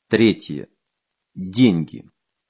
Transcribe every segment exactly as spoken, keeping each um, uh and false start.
Третье. Деньги.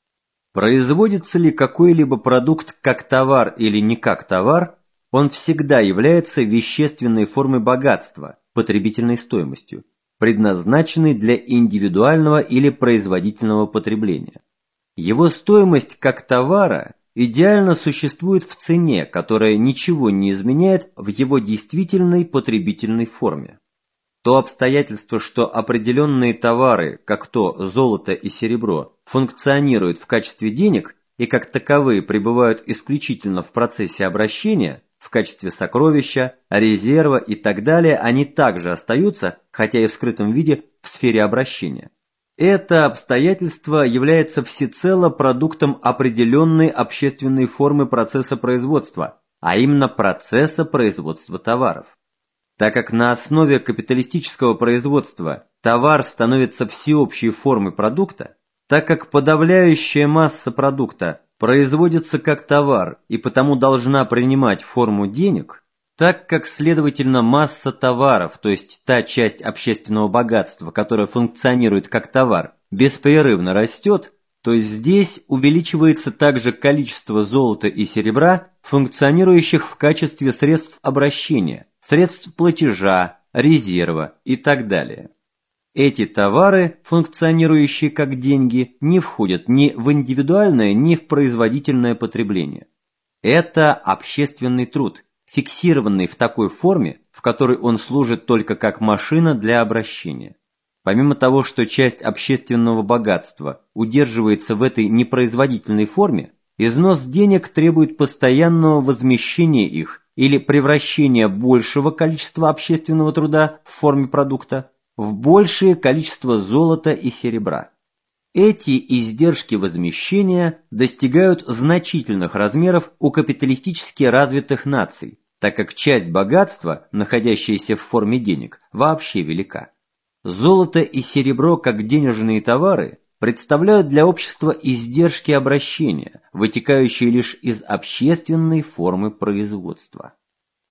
Производится ли какой-либо продукт как товар или не как товар, он всегда является вещественной формой богатства, потребительной стоимостью, предназначенной для индивидуального или производительного потребления. Его стоимость как товара идеально существует в цене, которая ничего не изменяет в его действительной потребительной форме. То обстоятельство, что определенные товары, как то золото и серебро, функционируют в качестве денег и как таковые пребывают исключительно в процессе обращения, в качестве сокровища, резерва и так далее, они также остаются, хотя и в скрытом виде, в сфере обращения. Это обстоятельство является всецело продуктом определенной общественной формы процесса производства, а именно процесса производства товаров. Так как на основе капиталистического производства товар становится всеобщей формой продукта, так как подавляющая масса продукта производится как товар и потому должна принимать форму денег, так как, следовательно, масса товаров, то есть та часть общественного богатства, которая функционирует как товар, беспрерывно растет, то есть здесь увеличивается также количество золота и серебра, функционирующих в качестве средств обращения, средств платежа, резерва и так далее. Эти товары, функционирующие как деньги, не входят ни в индивидуальное, ни в производительное потребление. Это общественный труд, фиксированный в такой форме, в которой он служит только как машина для обращения. Помимо того, что часть общественного богатства удерживается в этой непроизводительной форме, износ денег требует постоянного возмещения их или превращения большего количества общественного труда в форме продукта в большее количество золота и серебра. Эти издержки возмещения достигают значительных размеров у капиталистически развитых наций, так как часть богатства, находящаяся в форме денег, вообще велика. Золото и серебро как денежные товары представляют для общества издержки обращения, вытекающие лишь из общественной формы производства.